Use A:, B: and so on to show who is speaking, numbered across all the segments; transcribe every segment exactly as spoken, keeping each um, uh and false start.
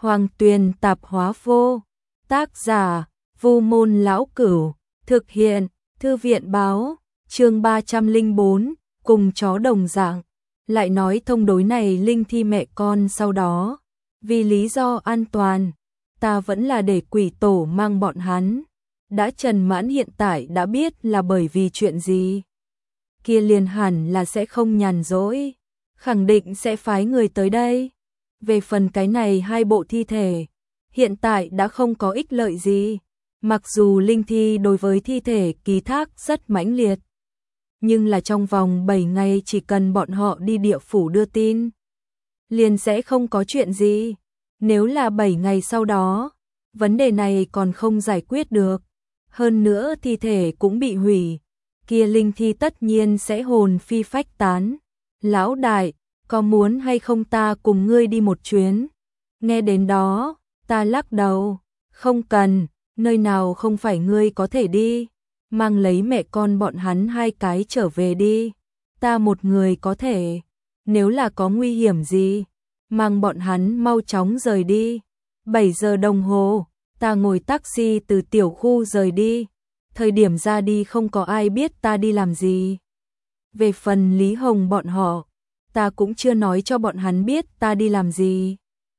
A: Hoàng Tuyền tạp hóa vô. Tác giả, Vu Môn Lão Cửu. Thực hiện, Thư viện báo. Chương ba trăm lẻ bốn, cùng chó đồng dạng. Lại nói thông đối này linh thi mẹ con sau đó. Vì lý do an toàn, ta vẫn là để quỷ tổ mang bọn hắn. Đã Trần Mãn hiện tại đã biết là bởi vì chuyện gì. Kia liền hẳn là sẽ không nhàn rỗi, khẳng định sẽ phái người tới đây. Về phần cái này hai bộ thi thể, hiện tại đã không có ích lợi gì. Mặc dù linh thi đối với thi thể ký thác rất mãnh liệt, nhưng là trong vòng bảy ngày chỉ cần bọn họ đi địa phủ đưa tin, liền sẽ không có chuyện gì. Nếu là bảy ngày sau đó, vấn đề này còn không giải quyết được, hơn nữa thi thể cũng bị hủy, kia linh thi tất nhiên sẽ hồn phi phách tán. Lão đại, có muốn hay không ta cùng ngươi đi một chuyến? Nghe đến đó, ta lắc đầu, không cần, nơi nào không phải ngươi có thể đi, mang lấy mẹ con bọn hắn hai cái trở về đi. Ta một người có thể, nếu là có nguy hiểm gì, mang bọn hắn mau chóng rời đi. bảy giờ đồng hồ, ta ngồi taxi từ tiểu khu rời đi. Thời điểm ra đi không có ai biết ta đi làm gì. Về phần Lý Hồng bọn họ, ta cũng chưa nói cho bọn hắn biết ta đi làm gì.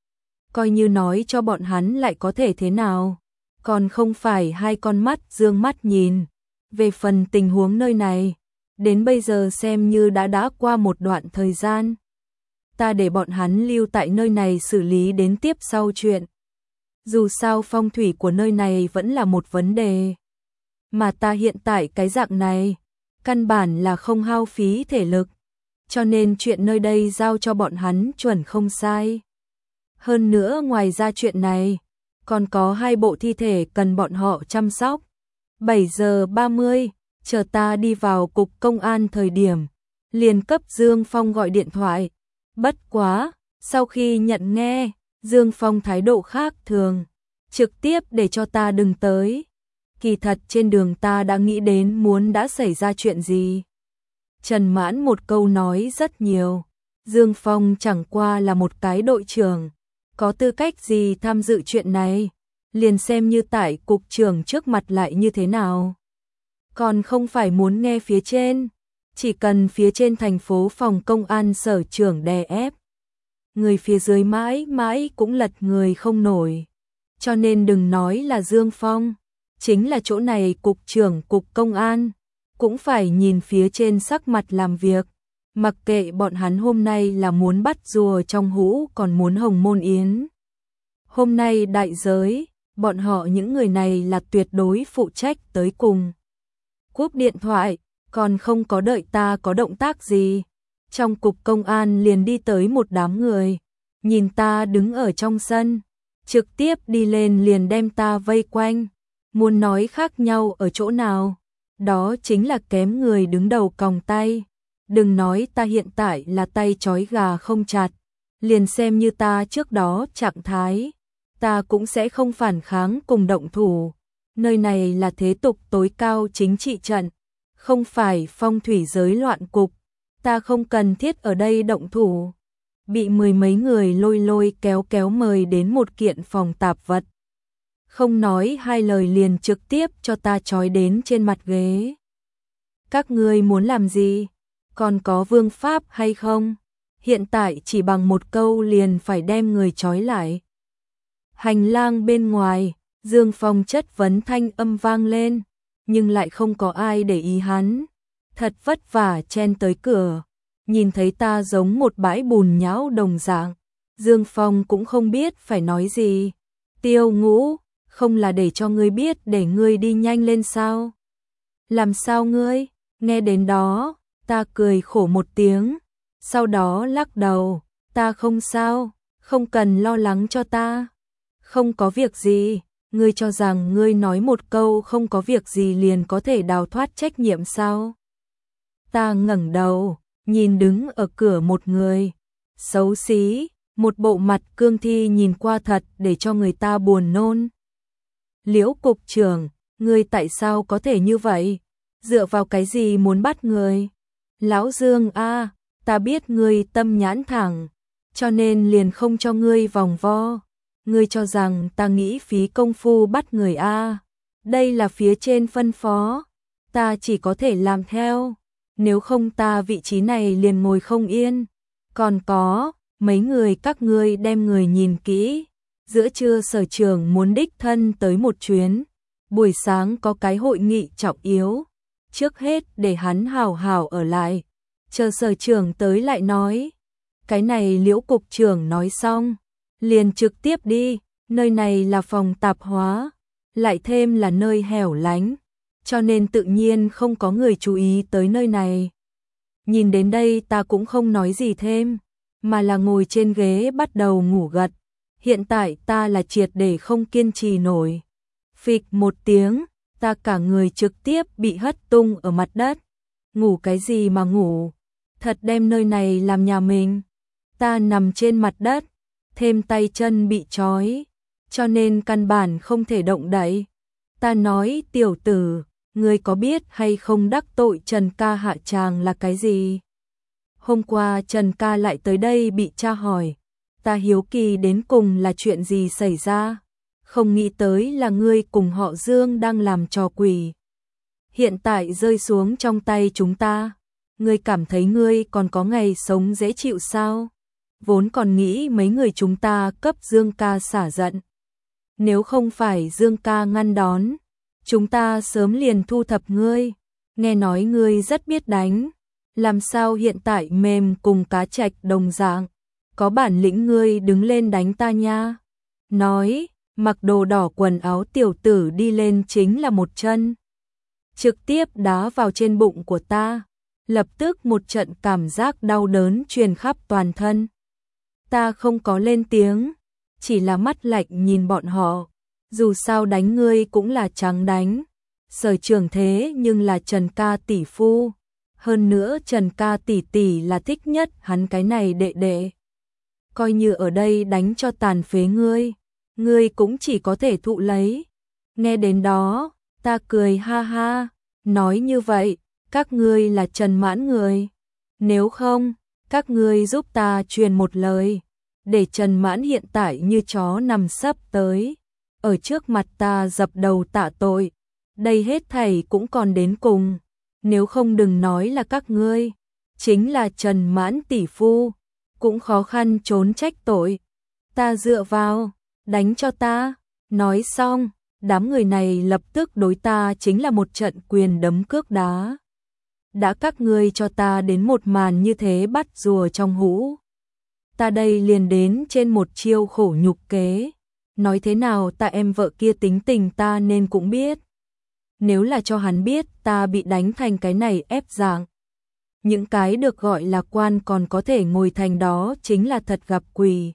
A: Coi như nói cho bọn hắn lại có thể thế nào, còn không phải hai con mắt dương mắt nhìn. Về phần tình huống nơi này, đến bây giờ xem như đã đã qua một đoạn thời gian. Ta để bọn hắn lưu tại nơi này xử lý đến tiếp sau chuyện. Dù sao phong thủy của nơi này vẫn là một vấn đề. Mà ta hiện tại cái dạng này, căn bản là không hao phí thể lực, cho nên chuyện nơi đây giao cho bọn hắn chuẩn không sai. Hơn nữa ngoài ra chuyện này, còn có hai bộ thi thể cần bọn họ chăm sóc. bảy giờ ba mươi, chờ ta đi vào cục công an thời điểm, liền cấp Dương Phong gọi điện thoại. Bất quá, sau khi nhận nghe, Dương Phong thái độ khác thường, trực tiếp để cho ta đừng tới. Kỳ thật trên đường ta đã nghĩ đến muốn đã xảy ra chuyện gì. Trần Mãn một câu nói rất nhiều. Dương Phong chẳng qua là một cái đội trưởng, có tư cách gì tham dự chuyện này, liền xem như tại cục trưởng trước mặt lại như thế nào. Còn không phải muốn nghe phía trên, chỉ cần phía trên thành phố phòng công an sở trưởng đè ép, người phía dưới mãi mãi cũng lật người không nổi. Cho nên đừng nói là Dương Phong, chính là chỗ này cục trưởng cục công an, cũng phải nhìn phía trên sắc mặt làm việc. Mặc kệ bọn hắn hôm nay là muốn bắt rùa trong hũ còn muốn hồng môn yến. Hôm nay đại giới, bọn họ những người này là tuyệt đối phụ trách tới cùng. Cúp điện thoại, còn không có đợi ta có động tác gì. Trong cục công an liền đi tới một đám người, nhìn ta đứng ở trong sân, trực tiếp đi lên liền đem ta vây quanh. Muốn nói khác nhau ở chỗ nào, đó chính là kém người đứng đầu còng tay. Đừng nói ta hiện tại là tay trói gà không chặt, liền xem như ta trước đó trạng thái, ta cũng sẽ không phản kháng cùng động thủ. Nơi này là thế tục tối cao chính trị trận, không phải phong thủy giới loạn cục, ta không cần thiết ở đây động thủ. Bị mười mấy người lôi lôi kéo kéo mời đến một kiện phòng tạp vật. Không nói hai lời liền trực tiếp cho ta trói đến trên mặt ghế. Các ngươi muốn làm gì? Còn có vương pháp hay không? Hiện tại chỉ bằng một câu liền phải đem người trói lại. Hành lang bên ngoài, Dương Phong chất vấn thanh âm vang lên, nhưng lại không có ai để ý hắn. Thật vất vả chen tới cửa, nhìn thấy ta giống một bãi bùn nhão đồng dạng, Dương Phong cũng không biết phải nói gì. Tiêu Ngũ, không là để cho ngươi biết để ngươi đi nhanh lên sao? Làm sao ngươi? Nghe đến đó, ta cười khổ một tiếng, sau đó lắc đầu, ta không sao, không cần lo lắng cho ta. Không có việc gì, ngươi cho rằng ngươi nói một câu không có việc gì liền có thể đào thoát trách nhiệm sao? Ta ngẩng đầu, nhìn đứng ở cửa một người, xấu xí, một bộ mặt cương thi nhìn qua thật để cho người ta buồn nôn. Liễu cục trưởng, ngươi tại sao có thể như vậy? Dựa vào cái gì muốn bắt người? Lão Dương a, à, ta biết ngươi tâm nhãn thẳng, cho nên liền không cho ngươi vòng vo. ngươi cho rằng ta nghĩ phí công phu bắt người a? Đây là phía trên phân phó, ta chỉ có thể làm theo, nếu không ta vị trí này liền ngồi không yên. Còn có, mấy người các ngươi đem người nhìn kỹ, giữa trưa sở trưởng muốn đích thân tới một chuyến, buổi sáng có cái hội nghị trọng yếu, trước hết để hắn hào hào ở lại, chờ sở trưởng tới lại nói. Cái này Liễu cục trưởng nói xong, liền trực tiếp đi, nơi này là phòng tạp hóa, lại thêm là nơi hẻo lánh, cho nên tự nhiên không có người chú ý tới nơi này. Nhìn đến đây ta cũng không nói gì thêm, mà là ngồi trên ghế bắt đầu ngủ gật. Hiện tại ta là triệt để không kiên trì nổi. Phịch một tiếng, ta cả người trực tiếp bị hất tung ở mặt đất. Ngủ cái gì mà ngủ, thật đem nơi này làm nhà mình. Ta nằm trên mặt đất, thêm tay chân bị trói, cho nên căn bản không thể động đậy. Ta nói tiểu tử, ngươi có biết hay không đắc tội Trần ca hạ tràng là cái gì? Hôm qua Trần ca lại tới đây bị tra hỏi, ta hiếu kỳ đến cùng là chuyện gì xảy ra, không nghĩ tới là ngươi cùng họ Dương đang làm trò quỷ. Hiện tại rơi xuống trong tay chúng ta, ngươi cảm thấy ngươi còn có ngày sống dễ chịu sao? Vốn còn nghĩ mấy người chúng ta cấp Dương ca xả giận. Nếu không phải Dương ca ngăn đón, chúng ta sớm liền thu thập ngươi. Nghe nói ngươi rất biết đánh, làm sao hiện tại mềm cùng cá trạch đồng dạng, có bản lĩnh ngươi đứng lên đánh ta nha. Nói, mặc đồ đỏ quần áo tiểu tử đi lên chính là một chân, trực tiếp đá vào trên bụng của ta, lập tức một trận cảm giác đau đớn truyền khắp toàn thân. Ta không có lên tiếng, chỉ là mắt lạnh nhìn bọn họ, dù sao đánh ngươi cũng là trắng đánh. Sở trưởng thế nhưng là Trần ca tỷ phu, hơn nữa Trần ca tỷ tỷ là thích nhất hắn cái này đệ đệ. Coi như ở đây đánh cho tàn phế ngươi, ngươi cũng chỉ có thể thụ lấy. Nghe đến đó, ta cười ha ha, nói như vậy, các ngươi là Trần Mãn người. Nếu không, các ngươi giúp ta truyền một lời, để Trần Mãn hiện tại như chó nằm sấp tới, ở trước mặt ta dập đầu tạ tội. Đây hết thảy cũng còn đến cùng, nếu không đừng nói là các ngươi, chính là Trần Mãn tỷ phu, cũng khó khăn trốn trách tội. Ta dựa vào, đánh cho ta. Nói xong, đám người này lập tức đối ta chính là một trận quyền đấm cước đá. Đã các ngươi cho ta đến một màn như thế bắt rùa trong hũ, ta đây liền đến trên một chiêu khổ nhục kế. Nói thế nào ta em vợ kia tính tình ta nên cũng biết. Nếu là cho hắn biết ta bị đánh thành cái này ép dạng, những cái được gọi là quan còn có thể ngồi thành đó chính là thật gặp quỷ.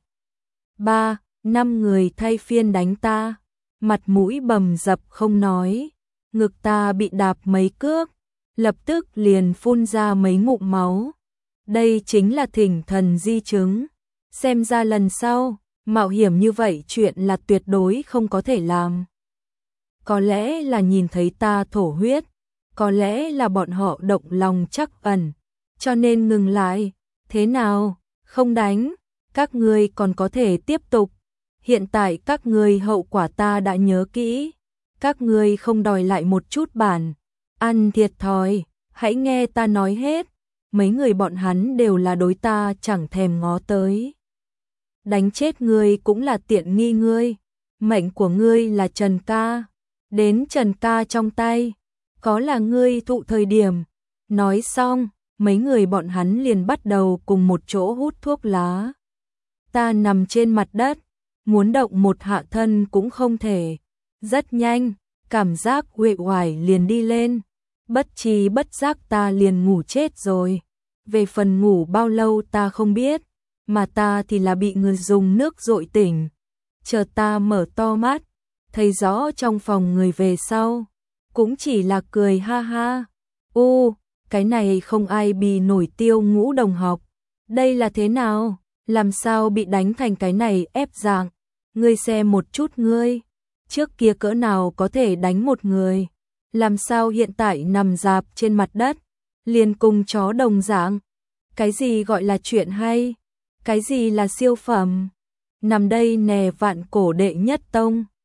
A: Ba, năm người thay phiên đánh ta, mặt mũi bầm dập không nói, ngực ta bị đạp mấy cước, lập tức liền phun ra mấy ngụm máu. Đây chính là thỉnh thần di chứng, xem ra lần sau, mạo hiểm như vậy chuyện là tuyệt đối không có thể làm. Có lẽ là nhìn thấy ta thổ huyết, có lẽ là bọn họ động lòng trắc ẩn, cho nên ngừng lại. Thế nào, không đánh, các ngươi còn có thể tiếp tục. Hiện tại các ngươi hậu quả ta đã nhớ kỹ, các ngươi không đòi lại một chút bản, ăn thiệt thòi, hãy nghe ta nói hết. Mấy người bọn hắn đều là đối ta chẳng thèm ngó tới. Đánh chết ngươi cũng là tiện nghi ngươi, mệnh của ngươi là Trần ca, đến Trần ca trong tay, có là ngươi thụ thời điểm. Nói xong, mấy người bọn hắn liền bắt đầu cùng một chỗ hút thuốc lá. Ta nằm trên mặt đất, muốn động một hạ thân cũng không thể. Rất nhanh, cảm giác uể oải liền đi lên, bất tri bất giác ta liền ngủ chết rồi. Về phần ngủ bao lâu ta không biết, mà ta thì là bị người dùng nước dội tỉnh. Chờ ta mở to mắt, thấy rõ trong phòng người về sau, cũng chỉ là cười ha ha. U, cái này không ai bì nổi Tiêu Ngũ đồng học. Đây là thế nào? Làm sao bị đánh thành cái này ép dạng? Ngươi xem một chút ngươi, trước kia cỡ nào có thể đánh một người, làm sao hiện tại nằm rạp trên mặt đất, liền cùng chó đồng dạng. Cái gì gọi là chuyện hay? Cái gì là siêu phẩm? nằm đây nè vạn cổ đệ nhất tông.